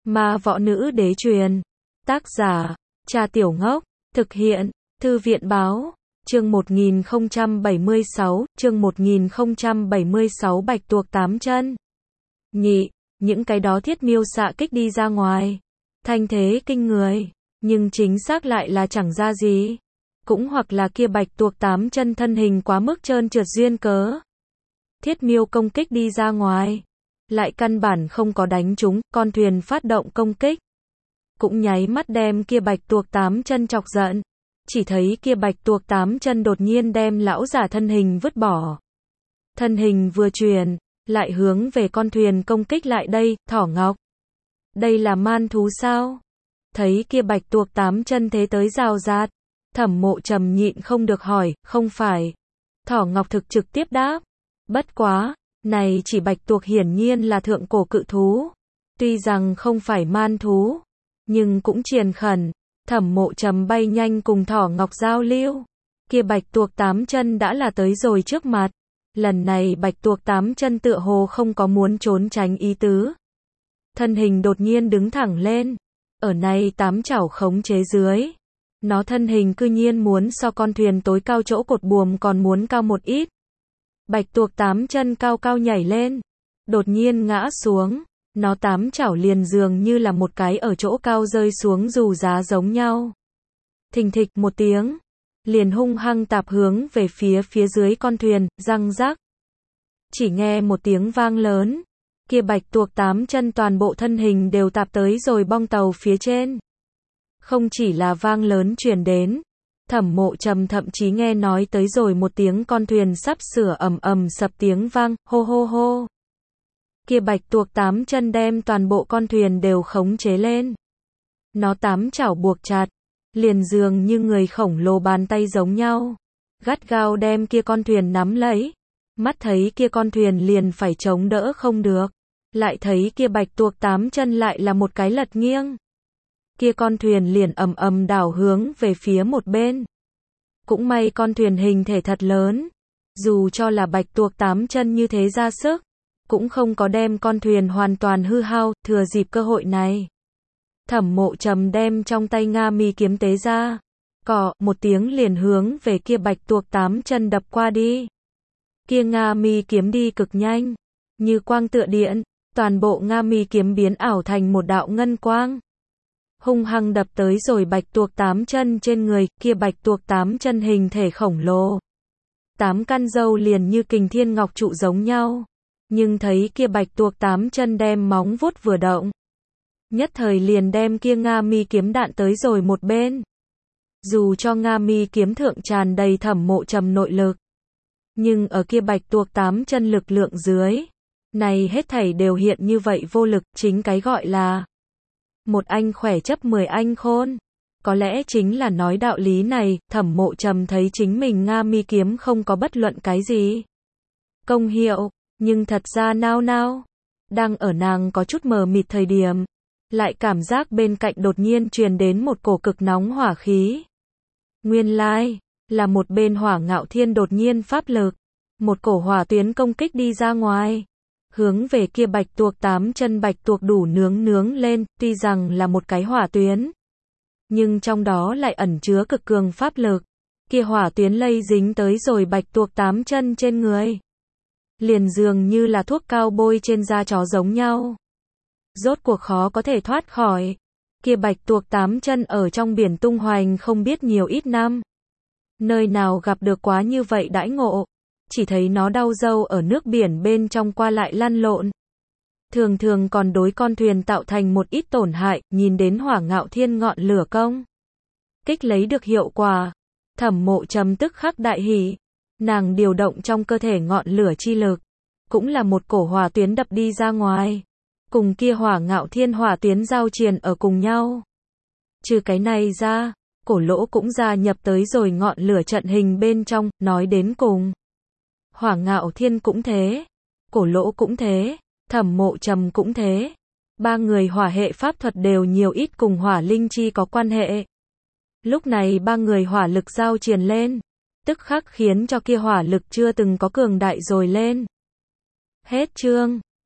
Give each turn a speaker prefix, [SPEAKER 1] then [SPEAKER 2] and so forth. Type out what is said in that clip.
[SPEAKER 1] Ma Võ Nữ Đế truyền. Tác giả, Cha Tiểu Ngốc. Thực hiện, Thư viện Báo. Chương 1076, chương 1076 Bạch tuộc 8 chân. Nhị, những cái đó thiết miêu xạ kích đi ra ngoài. Thanh thế kinh người, nhưng chính xác lại là chẳng ra gì. Cũng hoặc là kia bạch tuộc 8 chân thân hình quá mức trơn trượt duyên cớ. Thiết miêu công kích đi ra ngoài, lại căn bản không có đánh trúng, con thuyền phát động công kích. Cũng nháy mắt đem kia bạch tuộc 8 chân chọc giận. Chỉ thấy kia bạch tuộc 8 chân đột nhiên đem lão giả thân hình vứt bỏ. Thân hình vừa chuyển, lại hướng về con thuyền công kích lại đây, Thỏ Ngọc. Đây là man thú sao? Thấy kia bạch tuộc 8 chân thế tới rào rạt, Thẩm Mộ Trầm nhịn không được hỏi, không phải. Thỏ Ngọc thực trực tiếp đáp. Bất quá, này chỉ bạch tuộc hiển nhiên là thượng cổ cự thú. Tuy rằng không phải man thú, nhưng cũng triền khẩn. Thẩm Mộ Trầm bay nhanh cùng Thỏ Ngọc giao lưu. Kia bạch tuộc 8 chân đã là tới rồi trước mặt. Lần này bạch tuộc 8 chân tựa hồ không có muốn trốn tránh ý tứ. Thân hình đột nhiên đứng thẳng lên. Ở này 8 chảo khống chế dưới. Nó thân hình cư nhiên muốn so con thuyền tối cao chỗ cột buồm còn muốn cao một ít. Bạch tuộc 8 chân cao cao nhảy lên. Đột nhiên ngã xuống. Nó 8 chảo liền dường như là một cái ở chỗ cao rơi xuống dù giá giống nhau. Thình thịch một tiếng. Liền hung hăng tạp hướng về phía dưới con thuyền, răng rắc. Chỉ nghe một tiếng vang lớn. Kia bạch tuộc 8 chân toàn bộ thân hình đều tạp tới rồi bong tàu phía trên. Không chỉ là vang lớn truyền đến. Thẩm Mộ Trầm thậm chí nghe nói tới rồi một tiếng con thuyền sắp sửa ầm ầm sập tiếng vang, hô hô hô. Kia bạch tuộc 8 chân đem toàn bộ con thuyền đều khống chế lên. Nó 8 chảo buộc chặt, liền dường như người khổng lồ bàn tay giống nhau. Gắt gao đem kia con thuyền nắm lấy. Mắt thấy kia con thuyền liền phải chống đỡ không được. Lại thấy kia bạch tuộc 8 chân lại là một cái lật nghiêng. Kia con thuyền liền ầm ầm đảo hướng về phía một bên. Cũng may con thuyền hình thể thật lớn. Dù cho là bạch tuộc 8 chân như thế ra sức, cũng không có đem con thuyền hoàn toàn hư hao, thừa dịp cơ hội này. Thẩm Mộ Trầm đem trong tay Nga Mi kiếm tế ra. Cọ, một tiếng liền hướng về kia bạch tuộc 8 chân đập qua đi. Kia Nga Mi kiếm đi cực nhanh. Như quang tựa điện, toàn bộ Nga Mi kiếm biến ảo thành một đạo ngân quang. Hung hăng đập tới rồi bạch tuộc 8 chân trên người, kia bạch tuộc 8 chân hình thể khổng lồ. 8 căn râu liền như kình thiên ngọc trụ giống nhau. Nhưng thấy kia bạch tuộc 8 chân đem móng vuốt vừa động. Nhất thời liền đem kia Nga Mi kiếm đạn tới rồi một bên. Dù cho Nga Mi kiếm thượng tràn đầy Thẩm Mộ Trầm nội lực. Nhưng ở kia bạch tuộc 8 chân lực lượng dưới. Này hết thảy đều hiện như vậy vô lực, chính cái gọi là một anh khỏe chấp 10 anh khôn. Có lẽ chính là nói đạo lý này, Thẩm Mộ Trầm thấy chính mình Nga Mi kiếm không có bất luận cái gì công hiệu, nhưng thật ra nao. Đang ở nàng có chút mờ mịt thời điểm, lại cảm giác bên cạnh đột nhiên truyền đến một cổ cực nóng hỏa khí. Nguyên lai, là một bên Hỏa Ngạo Thiên đột nhiên pháp lực, một cổ hỏa tuyến công kích đi ra ngoài. Hướng về kia bạch tuộc 8 chân bạch tuộc đủ nướng lên, tuy rằng là một cái hỏa tuyến. Nhưng trong đó lại ẩn chứa cực cường pháp lực. Kia hỏa tuyến lây dính tới rồi bạch tuộc 8 chân trên người. Liền dường như là thuốc cao bôi trên da chó giống nhau. Rốt cuộc khó có thể thoát khỏi. Kia bạch tuộc 8 chân ở trong biển tung hoành không biết nhiều ít năm. Nơi nào gặp được quá như vậy đãi ngộ. Chỉ thấy nó đau râu ở nước biển bên trong qua lại lăn lộn. Thường còn đối con thuyền tạo thành một ít tổn hại, nhìn đến Hỏa Ngạo Thiên ngọn lửa công kích lấy được hiệu quả. Thẩm Mộ Trầm tức khắc đại hỉ. Nàng điều động trong cơ thể ngọn lửa chi lực. Cũng là một cổ hỏa tuyến đập đi ra ngoài. Cùng kia Hỏa Ngạo Thiên hỏa tuyến giao triền ở cùng nhau. Trừ cái này ra, Cổ Lỗ cũng gia nhập tới rồi ngọn lửa trận hình bên trong, nói đến cùng. Hỏa Ngạo Thiên cũng thế. Cổ Lỗ cũng thế. Thẩm Mộ Trầm cũng thế. Ba người hỏa hệ pháp thuật đều nhiều ít cùng hỏa linh chi có quan hệ. Lúc này ba người hỏa lực giao triền lên. Tức khắc khiến cho kia hỏa lực chưa từng có cường đại rồi lên. Hết chương.